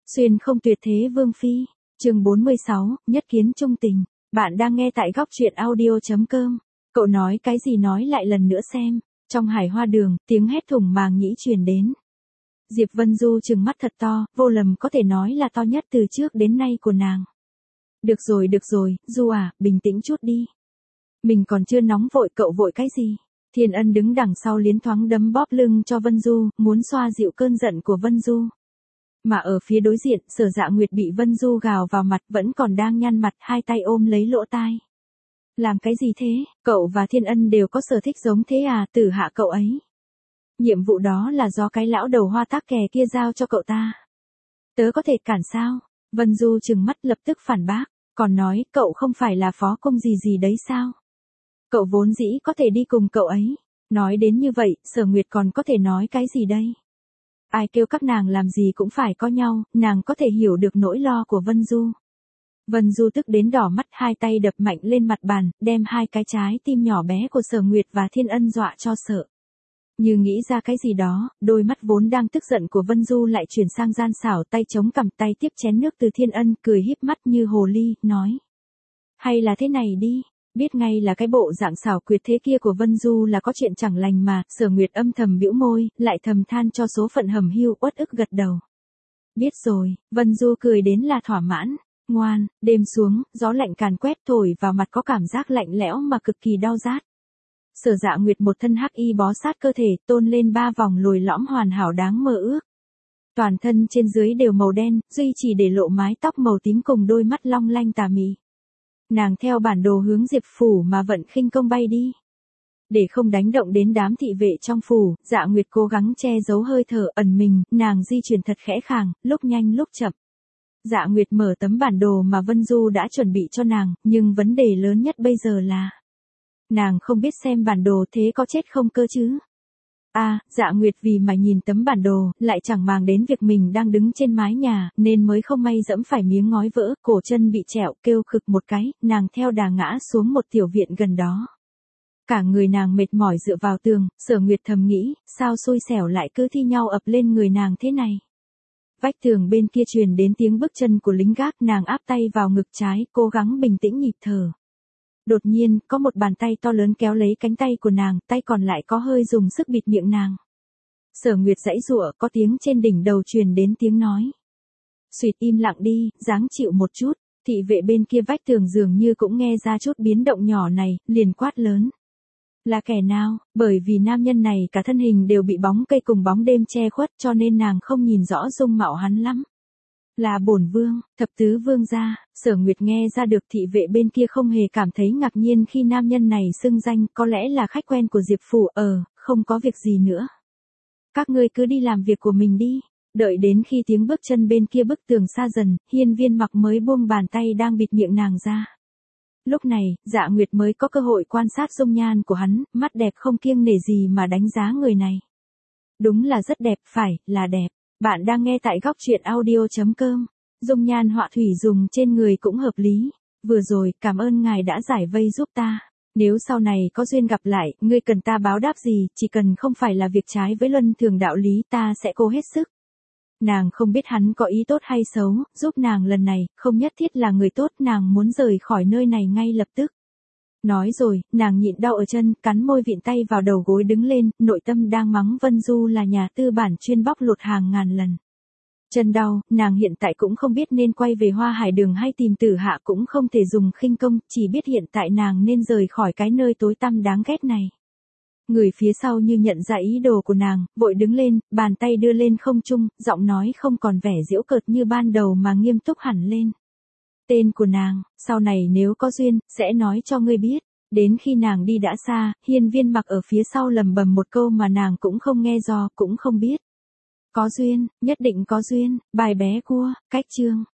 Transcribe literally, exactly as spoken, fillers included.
Xuyên không tuyệt thế vương phi. Chương bốn mươi sáu, nhất kiến trung tình. Bạn đang nghe tại góc truyện audio chấm com. Cậu nói cái gì nói lại lần nữa xem. Trong hải hoa đường, tiếng hét thủng màng nhĩ truyền đến. Diệp Vân Du trừng mắt thật to, vô lầm có thể nói là to nhất từ trước đến nay của nàng. Được rồi được rồi, Du à, bình tĩnh chút đi. Mình còn chưa nóng vội, cậu vội cái gì? Thiên Ân đứng đằng sau liến thoáng đấm bóp lưng cho Vân Du, muốn xoa dịu cơn giận của Vân Du. Mà ở phía đối diện, Sở Dạ Nguyệt bị Vân Du gào vào mặt vẫn còn đang nhăn mặt, hai tay ôm lấy lỗ tai. Làm cái gì thế, cậu và Thiên Ân đều có sở thích giống thế à, tử hạ cậu ấy. Nhiệm vụ đó là do cái lão đầu hoa tác kè kia giao cho cậu ta. Tớ có thể cản sao? Vân Du trừng mắt lập tức phản bác, còn nói cậu không phải là phó công gì gì đấy sao? Cậu vốn dĩ có thể đi cùng cậu ấy. Nói đến như vậy, Sở Nguyệt còn có thể nói cái gì đây? Ai kêu các nàng làm gì cũng phải có nhau, nàng có thể hiểu được nỗi lo của Vân Du. Vân Du tức đến đỏ mắt, hai tay đập mạnh lên mặt bàn, đem hai cái trái tim nhỏ bé của Sở Nguyệt và Thiên Ân dọa cho sợ. Như nghĩ ra cái gì đó, đôi mắt vốn đang tức giận của Vân Du lại chuyển sang gian xảo, tay chống cằm, tay tiếp chén nước từ Thiên Ân, cười híp mắt như hồ ly, nói. Hay là thế này đi. Biết ngay là cái bộ dạng xảo quyệt thế kia của Vân Du là có chuyện chẳng lành mà, Sở Nguyệt âm thầm bĩu môi, lại thầm than cho số phận hầm hưu, uất ức gật đầu. Biết rồi, Vân Du cười đến là thỏa mãn, ngoan, đêm xuống, gió lạnh càn quét thổi vào mặt có cảm giác lạnh lẽo mà cực kỳ đau rát. Sở Dạ Nguyệt một thân hắc y bó sát cơ thể, tôn lên ba vòng lồi lõm hoàn hảo đáng mơ ước. Toàn thân trên dưới đều màu đen, duy chỉ để lộ mái tóc màu tím cùng đôi mắt long lanh tà mị. Nàng theo bản đồ hướng Diệp phủ mà vận khinh công bay đi. Để không đánh động đến đám thị vệ trong phủ, Dạ Nguyệt cố gắng che giấu hơi thở ẩn mình, nàng di chuyển thật khẽ khàng, lúc nhanh lúc chậm. Dạ Nguyệt mở tấm bản đồ mà Vân Du đã chuẩn bị cho nàng, nhưng vấn đề lớn nhất bây giờ là nàng không biết xem bản đồ, thế có chết không cơ chứ? À, Dạ Nguyệt vì mà nhìn tấm bản đồ, lại chẳng màng đến việc mình đang đứng trên mái nhà, nên mới không may dẫm phải miếng ngói vỡ, cổ chân bị trẹo, kêu khực một cái, nàng theo đà ngã xuống một tiểu viện gần đó. Cả người nàng mệt mỏi dựa vào tường, Sở Nguyệt thầm nghĩ, sao xui xẻo lại cứ thi nhau ập lên người nàng thế này. Vách tường bên kia truyền đến tiếng bước chân của lính gác, nàng áp tay vào ngực trái, cố gắng bình tĩnh nhịp thở. Đột nhiên, có một bàn tay to lớn kéo lấy cánh tay của nàng, tay còn lại có hơi dùng sức bịt miệng nàng. Sở Nguyệt giãy giụa, có tiếng trên đỉnh đầu truyền đến tiếng nói. Xuyệt im lặng đi, dáng chịu một chút, thị vệ bên kia vách tường dường như cũng nghe ra chút biến động nhỏ này, liền quát lớn. Là kẻ nào? Bởi vì nam nhân này cả thân hình đều bị bóng cây cùng bóng đêm che khuất cho nên nàng không nhìn rõ dung mạo hắn lắm. Là bổn vương, thập tứ vương gia. Sở Nguyệt nghe ra được thị vệ bên kia không hề cảm thấy ngạc nhiên khi nam nhân này xưng danh, có lẽ là khách quen của Diệp phủ, ờ, không có việc gì nữa. Các ngươi cứ đi làm việc của mình đi. Đợi đến khi tiếng bước chân bên kia bức tường xa dần, Hiên Viên Mặc mới buông bàn tay đang bịt miệng nàng ra. Lúc này, Dạ Nguyệt mới có cơ hội quan sát dung nhan của hắn, mắt đẹp không kiêng nể gì mà đánh giá người này. Đúng là rất đẹp, phải, là đẹp. Bạn đang nghe tại góc truyện audio chấm com. Dung nhan họa thủy dùng trên người cũng hợp lý. Vừa rồi, cảm ơn ngài đã giải vây giúp ta. Nếu sau này có duyên gặp lại, ngươi cần ta báo đáp gì, chỉ cần không phải là việc trái với luân thường đạo lý, ta sẽ cố hết sức. Nàng không biết hắn có ý tốt hay xấu, giúp nàng lần này, không nhất thiết là người tốt, nàng muốn rời khỏi nơi này ngay lập tức. Nói rồi, nàng nhịn đau ở chân, cắn môi vịn tay vào đầu gối đứng lên, nội tâm đang mắng Vân Du là nhà tư bản chuyên bóc lột hàng ngàn lần. Chân đau, nàng hiện tại cũng không biết nên quay về Hoa Hải Đường hay tìm Tử Hạ, cũng không thể dùng khinh công, chỉ biết hiện tại nàng nên rời khỏi cái nơi tối tăm đáng ghét này. Người phía sau như nhận ra ý đồ của nàng, vội đứng lên, bàn tay đưa lên không trung, giọng nói không còn vẻ giễu cợt như ban đầu mà nghiêm túc hẳn lên. Tên của nàng, sau này nếu có duyên, sẽ nói cho ngươi biết. Đến khi nàng đi đã xa, Hiên Viên Mặc ở phía sau lầm bầm một câu mà nàng cũng không nghe do, cũng không biết. Có duyên, nhất định có duyên, bài bé cua, cách chương.